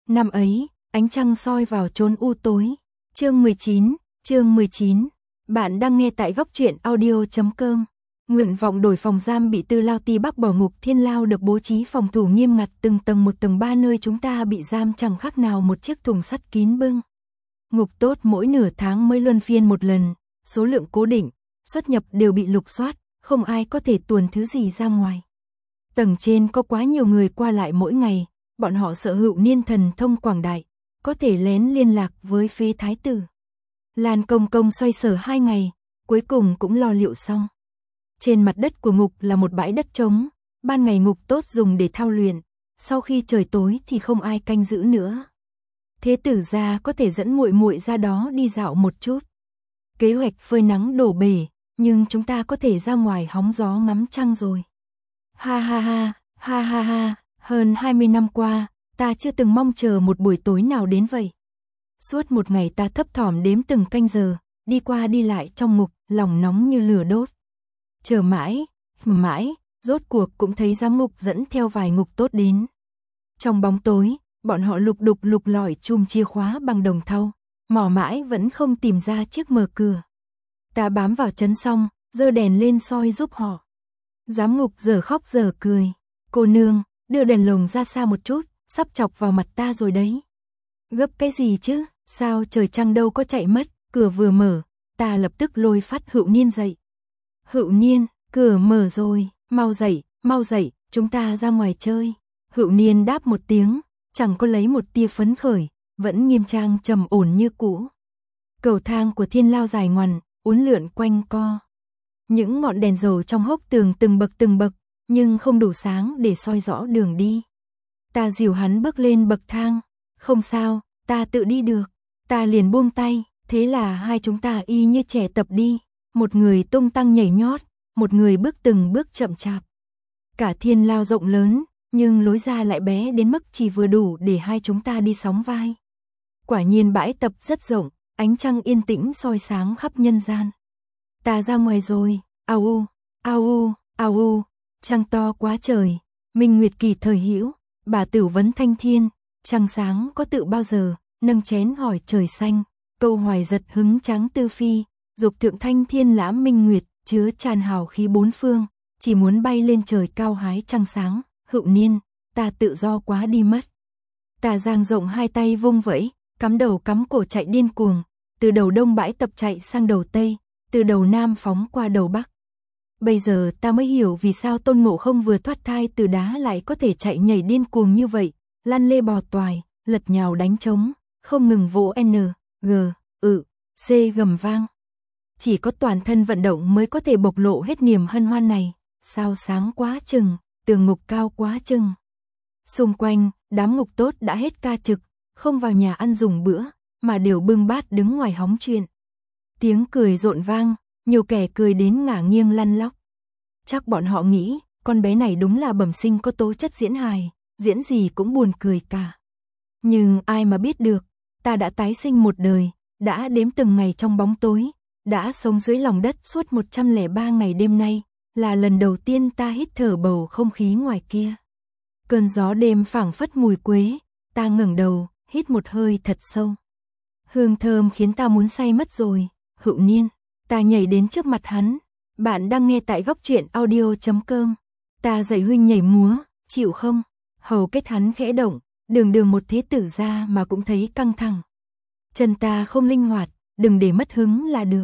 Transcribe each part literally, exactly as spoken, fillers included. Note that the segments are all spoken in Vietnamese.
Năm ấy, ánh trăng soi vào chốn u tối. Chương mười chín, chương mười chín. Bạn đang nghe tại góc truyện audio chấm com. Nguyện vọng đổi phòng giam bị Tư Lao Ti Bắc bỏ. Ngục Thiên Lao được bố trí phòng thủ nghiêm ngặt, từng tầng một tầng ba, nơi chúng ta bị giam chẳng khác nào một chiếc thùng sắt kín bưng. Ngục tốt mỗi nửa tháng mới luân phiên một lần, số lượng cố định, xuất nhập đều bị lục soát, không ai có thể tuồn thứ gì ra ngoài. Tầng trên có quá nhiều người qua lại mỗi ngày, bọn họ sợ Hữu Niên thần thông quảng đại, có thể lén liên lạc với Phế Thái tử. Lan Công Công xoay sở hai ngày, cuối cùng cũng lo liệu xong. Trên mặt đất của ngục là một bãi đất trống, ban ngày ngục tốt dùng để thao luyện, sau khi trời tối thì không ai canh giữ nữa. Thế tử gia có thể dẫn muội muội ra đó đi dạo một chút. Kế hoạch phơi nắng đổ bể, nhưng chúng ta có thể ra ngoài hóng gió ngắm trăng rồi. Ha ha ha, ha ha ha, hơn hai mươi năm qua, ta chưa từng mong chờ một buổi tối nào đến vậy. Suốt một ngày ta thấp thỏm đếm từng canh giờ, đi qua đi lại trong ngục, lòng nóng như lửa đốt. Chờ mãi, mãi, rốt cuộc cũng thấy giám ngục dẫn theo vài ngục tốt đến. Trong bóng tối, bọn họ lục đục lục lọi chùm chìa khóa bằng đồng thau, mò mãi vẫn không tìm ra chiếc mở cửa. Ta bám vào chấn xong, giơ đèn lên soi giúp họ. Giám ngục giờ khóc giờ cười. Cô nương, đưa đèn lồng ra xa một chút, sắp chọc vào mặt ta rồi đấy. Gấp cái gì chứ, sao trời trăng đâu có chạy mất. Cửa vừa mở, ta lập tức lôi phát Hữu Niên dậy. Hữu Niên, cửa mở rồi, mau dậy, mau dậy, chúng ta ra ngoài chơi. Hữu Niên đáp một tiếng, chẳng có lấy một tia phấn khởi, vẫn nghiêm trang trầm ổn như cũ. Cầu thang của Thiên Lao dài ngoằn, uốn lượn quanh co. Những ngọn đèn dầu trong hốc tường từng bậc từng bậc, nhưng không đủ sáng để soi rõ đường đi. Ta dìu hắn bước lên bậc thang. Không sao, ta tự đi được. Ta liền buông tay, thế là hai chúng ta y như trẻ tập đi. Một người tung tăng nhảy nhót, một người bước từng bước chậm chạp. Cả Thiên Lao rộng lớn, nhưng lối ra lại bé đến mức chỉ vừa đủ để hai chúng ta đi sóng vai. Quả nhiên bãi tập rất rộng, ánh trăng yên tĩnh soi sáng khắp nhân gian. Ta ra ngoài rồi, ao u, ao u, ao u, trăng to quá trời, minh nguyệt kỳ thời hữu, bà tử vấn thanh thiên, trăng sáng có tự bao giờ, nâng chén hỏi trời xanh, câu hoài giật hứng tráng tư phi, dục thượng thanh thiên lãm minh nguyệt, chứa tràn hào khí bốn phương, chỉ muốn bay lên trời cao hái trăng sáng. Hữu Niên, ta tự do quá đi mất. Ta dang rộng hai tay vung vẫy, cắm đầu cắm cổ chạy điên cuồng, từ đầu đông bãi tập chạy sang đầu tây, từ đầu nam phóng qua đầu bắc. Bây giờ ta mới hiểu vì sao Tôn Ngộ Không vừa thoát thai từ đá lại có thể chạy nhảy điên cuồng như vậy, lăn lê bò toài, lật nhào đánh trống, không ngừng vỗ N, G, ự, C gầm vang. Chỉ có toàn thân vận động mới có thể bộc lộ hết niềm hân hoan này. Sao sáng quá chừng, tường ngục cao quá chừng. Xung quanh, đám ngục tốt đã hết ca trực, không vào nhà ăn dùng bữa, mà đều bưng bát đứng ngoài hóng chuyện. Tiếng cười rộn vang, nhiều kẻ cười đến ngả nghiêng lăn lóc. Chắc bọn họ nghĩ, con bé này đúng là bẩm sinh có tố chất diễn hài, diễn gì cũng buồn cười cả. Nhưng ai mà biết được, ta đã tái sinh một đời, đã đếm từng ngày trong bóng tối, đã sống dưới lòng đất suốt một trăm lẻ ba ngày đêm nay, là lần đầu tiên ta hít thở bầu không khí ngoài kia. Cơn gió đêm phảng phất mùi quế, ta ngẩng đầu, hít một hơi thật sâu. Hương thơm khiến ta muốn say mất rồi. Hữu Niên, ta nhảy đến trước mặt hắn. Bạn đang nghe tại góc truyện audio chấm com. Ta dạy huynh nhảy múa, chịu không? Hầu kết hắn khẽ động, đường đường một thế tử gia mà cũng thấy căng thẳng. Chân ta không linh hoạt, đừng để mất hứng là được.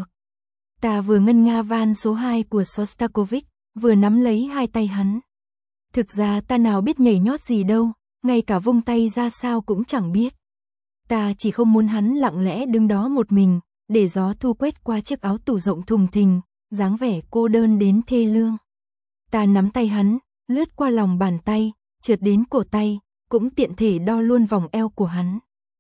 Ta vừa ngân nga van số hai của Shostakovich, vừa nắm lấy hai tay hắn. Thực ra ta nào biết nhảy nhót gì đâu, ngay cả vung tay ra sao cũng chẳng biết. Ta chỉ không muốn hắn lặng lẽ đứng đó một mình, để gió thu quét qua chiếc áo tủ rộng thùng thình, dáng vẻ cô đơn đến thê lương. Ta nắm tay hắn, lướt qua lòng bàn tay, trượt đến cổ tay, cũng tiện thể đo luôn vòng eo của hắn.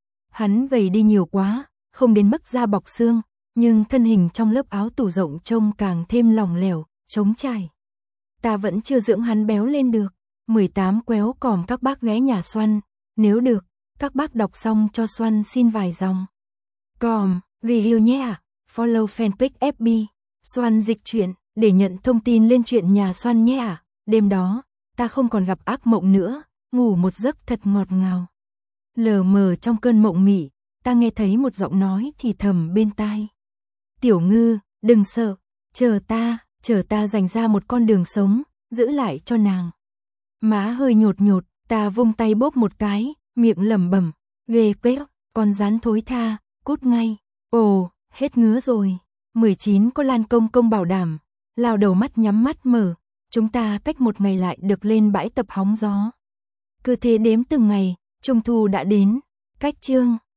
Hắn gầy đi nhiều quá, không đến mức da bọc xương, nhưng thân hình trong lớp áo tủ rộng trông càng thêm lỏng lẻo, trống trải. Ta vẫn chưa dưỡng hắn béo lên được. mười tám quéo còm các bác ghé nhà Xoăn, nếu được, các bác đọc xong cho Xoăn xin vài dòng. Còm, review nhé ạ, follow fanpage ép bê, Xoăn dịch truyện, để nhận thông tin lên chuyện nhà Xoăn nhé ạ. Đêm đó, ta không còn gặp ác mộng nữa, ngủ một giấc thật ngọt ngào. Lờ mờ trong cơn mộng mị, ta nghe thấy một giọng nói thì thầm bên tai. Tiểu Ngư, đừng sợ, chờ ta, chờ ta dành ra một con đường sống, giữ lại cho nàng. Má hơi nhột nhột, ta vung tay bóp một cái, miệng lẩm bẩm, ghê quếch, con rắn thối tha, cút ngay. Ồ, hết ngứa rồi. mười chín có Lan Công Công bảo đảm, lao đầu mắt nhắm mắt mở, chúng ta cách một ngày lại được lên bãi tập hóng gió. Cứ thế đếm từng ngày, Trung thu đã đến, cách chương